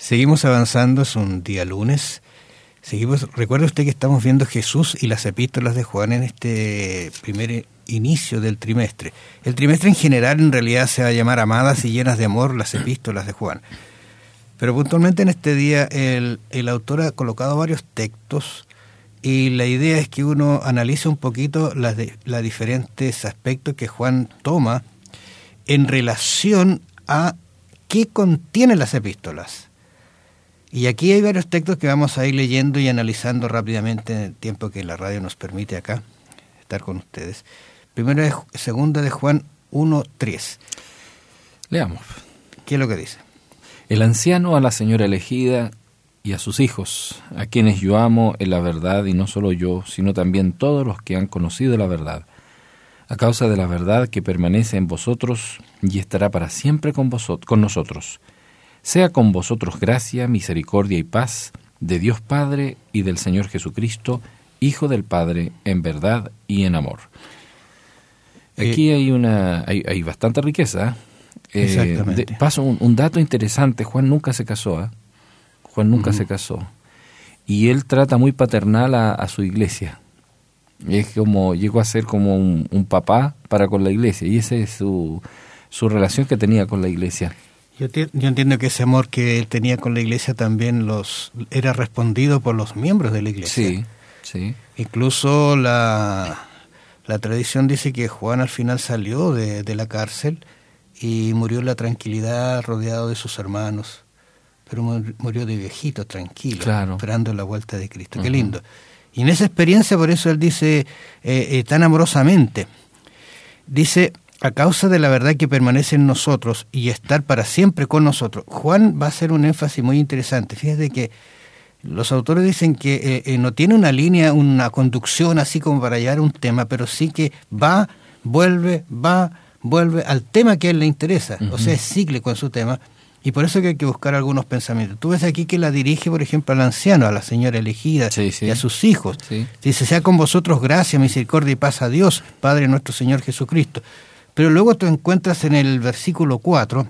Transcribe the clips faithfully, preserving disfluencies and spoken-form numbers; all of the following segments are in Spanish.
Seguimos avanzando, es un día lunes. Seguimos. Recuerde usted que estamos viendo Jesús y las epístolas de Juan en este primer inicio del trimestre. El trimestre en general en realidad se va a llamar Amadas y llenas de amor las epístolas de Juan. Pero puntualmente en este día el, el autor ha colocado varios textos y la idea es que uno analice un poquito las de, los diferentes aspectos que Juan toma en relación a qué contienen las epístolas. Y aquí hay varios textos que vamos a ir leyendo y analizando rápidamente en el tiempo que la radio nos permite acá estar con ustedes. Primero es segunda de Juan uno tres. Leamos. ¿Qué es lo que dice? El anciano a la señora elegida y a sus hijos, a quienes yo amo en la verdad, y no solo yo, sino también todos los que han conocido la verdad, a causa de la verdad que permanece en vosotros y estará para siempre con vosotros, con nosotros. Sea con vosotros gracia, misericordia y paz de Dios Padre y del Señor Jesucristo, Hijo del Padre, en verdad y en amor. Aquí eh, hay una hay, hay bastante riqueza. Eh, exactamente. De, paso un, un dato interesante. Juan nunca se casó. ¿eh? Juan nunca uh-huh. se casó. Y él trata muy paternal a, a su iglesia. Es como llegó a ser como un, un papá para con la iglesia. Y esa es su, su relación que tenía con la iglesia. Yo, te, yo entiendo que ese amor que él tenía con la iglesia también los era respondido por los miembros de la iglesia. Sí, sí. Incluso la, la tradición dice que Juan al final salió de, de la cárcel y murió en la tranquilidad rodeado de sus hermanos. Pero murió de viejito, tranquilo, claro. esperando la vuelta de Cristo. Uh-huh. Qué lindo. Y en esa experiencia, por eso él dice eh, eh, tan amorosamente, dice... a causa de la verdad que permanece en nosotros y estar para siempre con nosotros. Juan va a hacer un énfasis muy interesante. Fíjate que los autores dicen que eh, eh, no tiene una línea, una conducción así como para llevar un tema, pero sí que va, vuelve, va, vuelve al tema que a él le interesa. Uh-huh. O sea, es cíclico en su tema. Y por eso que hay que buscar algunos pensamientos. Tú ves aquí que la dirige, por ejemplo, al anciano, a la señora elegida sí, sí. y a sus hijos. Sí. Dice, sea con vosotros gracia, misericordia y paz a Dios, Padre nuestro Señor Jesucristo. Pero luego tú encuentras en el versículo cuatro,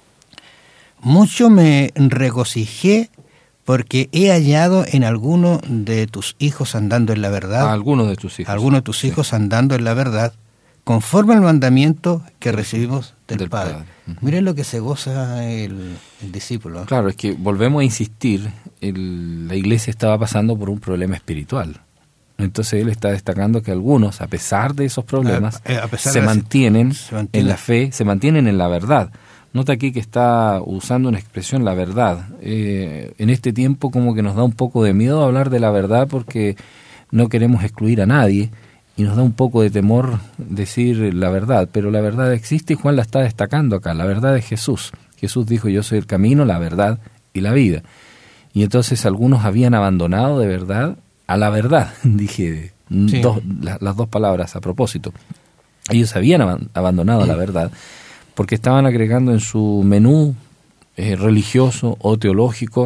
mucho me regocijé porque he hallado en alguno de tus hijos andando en la verdad. A alguno de tus hijos. A alguno de tus hijos sí. andando en la verdad, conforme al mandamiento que recibimos del, del Padre. Padre. Uh-huh. Miren lo que se goza el, el discípulo. Claro, es que volvemos a insistir, el, la iglesia estaba pasando por un problema espiritual. Entonces él está destacando que algunos, a pesar de esos problemas, a, a pesar se, de mantienen se mantiene en la fe, se mantienen en la verdad. Nota aquí que está usando una expresión, la verdad. Eh, en este tiempo como que nos da un poco de miedo hablar de la verdad porque no queremos excluir a nadie y nos da un poco de temor decir la verdad, pero la verdad existe y Juan la está destacando acá, la verdad es Jesús. Jesús dijo, yo soy el camino, la verdad y la vida. Y entonces algunos habían abandonado de verdad a la verdad, dije sí. dos, la, las dos palabras a propósito. Ellos habían ab- abandonado sí. la verdad porque estaban agregando en su menú eh, religioso o teológico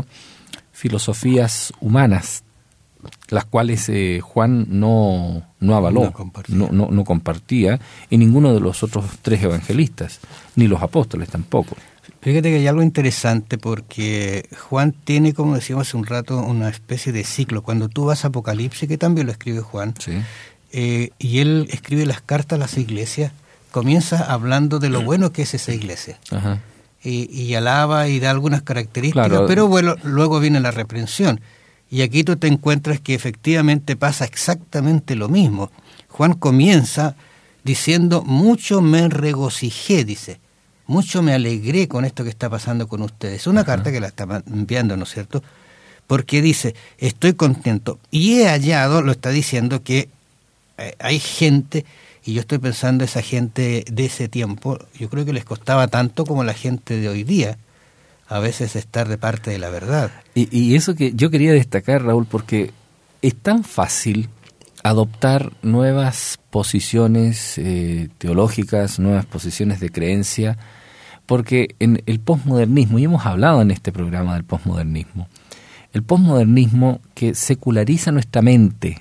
filosofías humanas, las cuales eh, Juan no, no avaló, no compartía. No, no, no compartía, y ninguno de los otros tres evangelistas, ni los apóstoles tampoco. Fíjate que hay algo interesante porque Juan tiene, como decíamos hace un rato, una especie de ciclo. Cuando tú vas a Apocalipsis, que también lo escribe Juan, sí. eh, y él escribe las cartas a las iglesias, comienza hablando de lo bueno que es esa iglesia. Ajá. Y, y alaba y da algunas características, claro. pero bueno, luego viene la reprensión. Y aquí tú te encuentras que efectivamente pasa exactamente lo mismo. Juan comienza diciendo, mucho me regocijé, dice. Mucho me alegré con esto que está pasando con ustedes. Una Ajá. carta que la está enviando, ¿no es cierto? Porque dice, estoy contento. Y he hallado, lo está diciendo, que eh, hay gente, y yo estoy pensando esa gente de ese tiempo, yo creo que les costaba tanto como la gente de hoy día, a veces estar de parte de la verdad. Y, y eso que yo quería destacar, Raúl, porque es tan fácil adoptar nuevas posiciones eh, teológicas, nuevas posiciones de creencia, porque en el posmodernismo, y hemos hablado en este programa del posmodernismo, el posmodernismo que seculariza nuestra mente,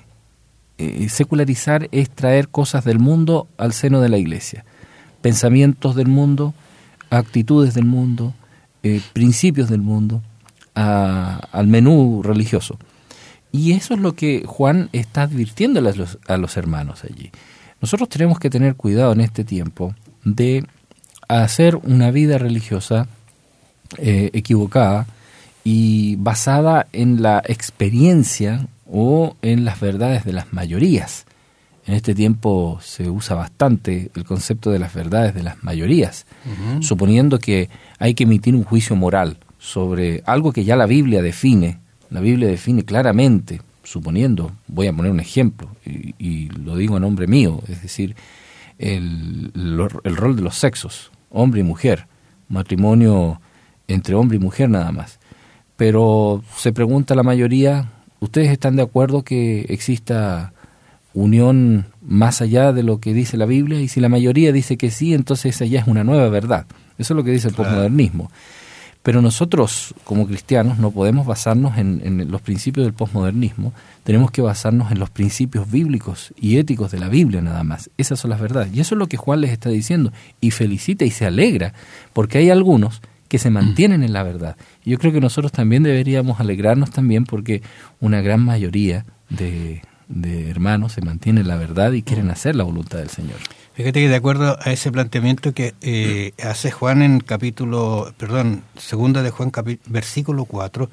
eh, secularizar es traer cosas del mundo al seno de la iglesia, pensamientos del mundo, actitudes del mundo, eh, principios del mundo, a, al menú religioso. Y eso es lo que Juan está advirtiéndole a los, a los hermanos allí. Nosotros tenemos que tener cuidado en este tiempo de hacer una vida religiosa eh, equivocada y basada en la experiencia o en las verdades de las mayorías. En este tiempo se usa bastante el concepto de las verdades de las mayorías, uh-huh. suponiendo que hay que emitir un juicio moral sobre algo que ya la Biblia define. La Biblia define claramente, suponiendo, voy a poner un ejemplo, y, y lo digo a nombre mío, es decir, el, el, el rol de los sexos, hombre y mujer, matrimonio entre hombre y mujer nada más. Pero se pregunta a la mayoría, ¿ustedes están de acuerdo que exista unión más allá de lo que dice la Biblia? Y si la mayoría dice que sí, entonces esa ya es una nueva verdad. Eso es lo que dice el claro. posmodernismo. Pero nosotros, como cristianos, no podemos basarnos en, en los principios del posmodernismo, tenemos que basarnos en los principios bíblicos y éticos de la Biblia nada más. Esas son las verdades. Y eso es lo que Juan les está diciendo, y felicita y se alegra, porque hay algunos que se mantienen en la verdad. Y yo creo que nosotros también deberíamos alegrarnos también porque una gran mayoría de, de hermanos se mantienen en la verdad y quieren hacer la voluntad del Señor. Fíjate que de acuerdo a ese planteamiento que eh, hace Juan en capítulo, perdón, segunda de Juan, capi, versículo cuatro,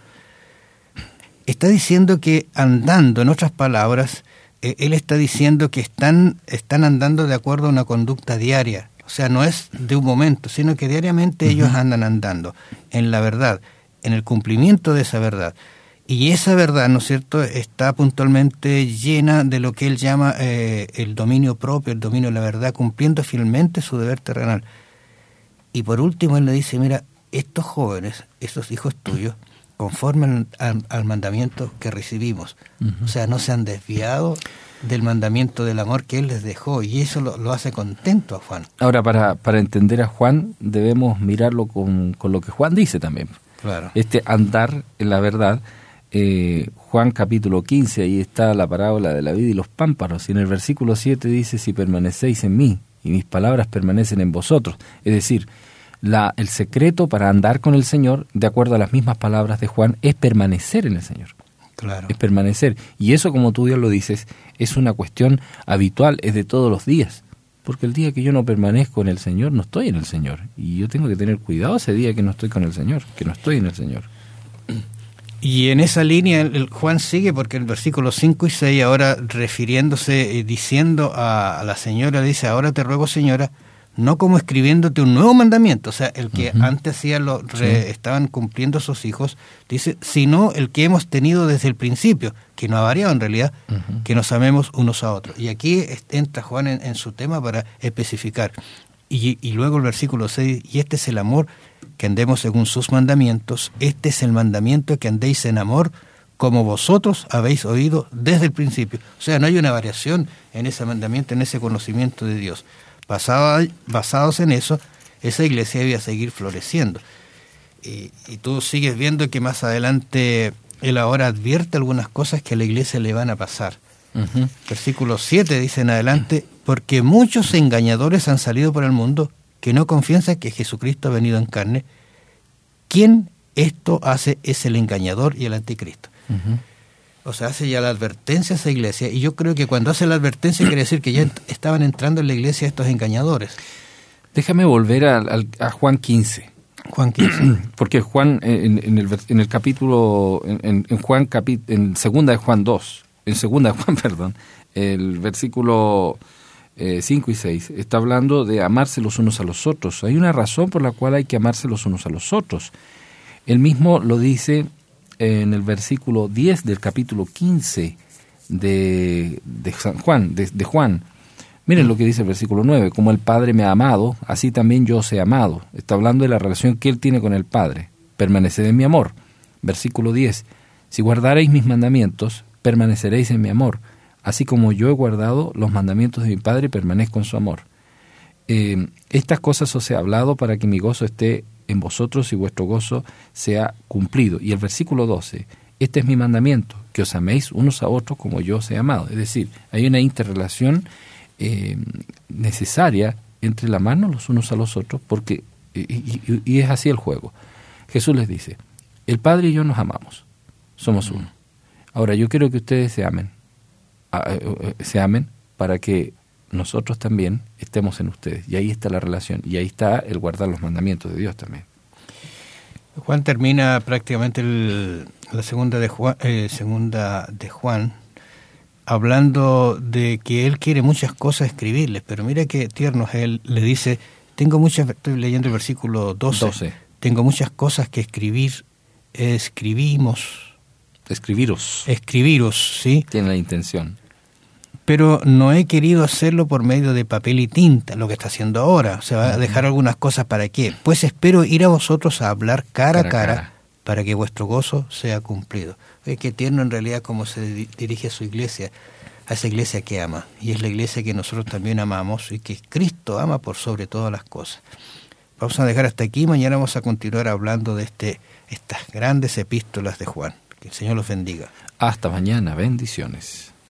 está diciendo que andando, en otras palabras, eh, él está diciendo que están, están andando de acuerdo a una conducta diaria. O sea, no es de un momento, sino que diariamente uh-huh. ellos andan andando en la verdad, en el cumplimiento de esa verdad. Y esa verdad, ¿no es cierto?, está puntualmente llena de lo que él llama eh, el dominio propio, el dominio de la verdad, cumpliendo fielmente su deber terrenal. Y por último, él le dice, mira, estos jóvenes, estos hijos tuyos, conforme al, al mandamiento que recibimos. Uh-huh. O sea, no se han desviado del mandamiento del amor que él les dejó, y eso lo, lo hace contento a Juan. Ahora, para, para entender a Juan, debemos mirarlo con, con lo que Juan dice también. Claro. Este andar en la verdad. Eh, Juan capítulo quince, ahí está la parábola de la vid y los pámpanos, y en el versículo siete dice, si permanecéis en mí, y mis palabras permanecen en vosotros. Es decir, la, el secreto para andar con el Señor, de acuerdo a las mismas palabras de Juan, es permanecer en el Señor. Claro. Es permanecer. Y eso, como tú ya lo dices, es una cuestión habitual, es de todos los días. Porque el día que yo no permanezco en el Señor, no estoy en el Señor. Y yo tengo que tener cuidado ese día que no estoy con el Señor, que no estoy en el Señor. Y en esa línea el Juan sigue, porque en el versículo cinco y seis, ahora refiriéndose, eh, diciendo a, a la señora, dice, ahora te ruego, señora, no como escribiéndote un nuevo mandamiento, o sea, el que uh-huh. antes hacía lo, re, sí. estaban cumpliendo sus hijos, dice, sino el que hemos tenido desde el principio, que no ha variado en realidad, uh-huh. que nos amemos unos a otros. Y aquí entra Juan en, en su tema para especificar. Y, y luego el versículo seis, y este es el amor, que andemos según sus mandamientos, este es el mandamiento, que andéis en amor, como vosotros habéis oído desde el principio. O sea, no hay una variación en ese mandamiento, en ese conocimiento de Dios. Basado, basados en eso, esa iglesia debía seguir floreciendo. Y, y tú sigues viendo que más adelante él ahora advierte algunas cosas que a la iglesia le van a pasar. Uh-huh. Versículo siete dice en adelante, porque muchos engañadores han salido por el mundo que no confiesan que Jesucristo ha venido en carne. Quien esto hace es el engañador y el anticristo. Uh-huh. O sea, hace ya la advertencia a esa iglesia, y yo creo que cuando hace la advertencia quiere decir que ya ent- estaban entrando en la iglesia estos engañadores. Déjame volver a, a, a Juan quince. Juan quince. Porque Juan, en, en, el, en el capítulo, en, en Juan capi, en segunda de Juan dos, en segunda de Juan, perdón, el versículo eh, cinco y seis, está hablando de amarse los unos a los otros. Hay una razón por la cual hay que amarse los unos a los otros. Él mismo lo dice en el versículo diez del capítulo quince de, de San Juan, de, de Juan. Miren lo que dice el versículo nueve, como el Padre me ha amado, así también yo os he amado. Está hablando de la relación que él tiene con el Padre. Permaneced en mi amor. Versículo diez, si guardareis mis mandamientos, permaneceréis en mi amor, así como yo he guardado los mandamientos de mi Padre y permanezco en su amor. Eh, estas cosas os he hablado para que mi gozo esté en vosotros y vuestro gozo sea cumplido. Y el versículo doce, este es mi mandamiento, que os améis unos a otros como yo os he amado. Es decir, hay una interrelación eh, necesaria entre el amarnos los unos a los otros, porque y, y, y es así el juego. Jesús les dice, El Padre y yo nos amamos, somos uno. Ahora, yo quiero que ustedes se amen, se amen para que nosotros también estemos en ustedes. Y ahí está la relación, y ahí está el guardar los mandamientos de Dios también. Juan termina prácticamente el, la segunda de Juan, eh, segunda de Juan, hablando de que él quiere muchas cosas escribirles, pero mira qué tierno es él, le dice, tengo muchas, estoy leyendo el versículo doce, doce. Tengo muchas cosas que escribir, escribimos. Escribiros. Escribiros, sí. Tiene la intención. Pero no he querido hacerlo por medio de papel y tinta, lo que está haciendo ahora. O sea, va a dejar algunas cosas para qué. Pues espero ir a vosotros a hablar cara, cara a cara, cara para que vuestro gozo sea cumplido. Es que tierno en realidad como se dirige a su iglesia, a esa iglesia que ama. Y es la iglesia que nosotros también amamos y que Cristo ama por sobre todas las cosas. Vamos a dejar hasta aquí. Mañana vamos a continuar hablando de este, estas grandes epístolas de Juan. Que el Señor los bendiga. Hasta mañana. Bendiciones.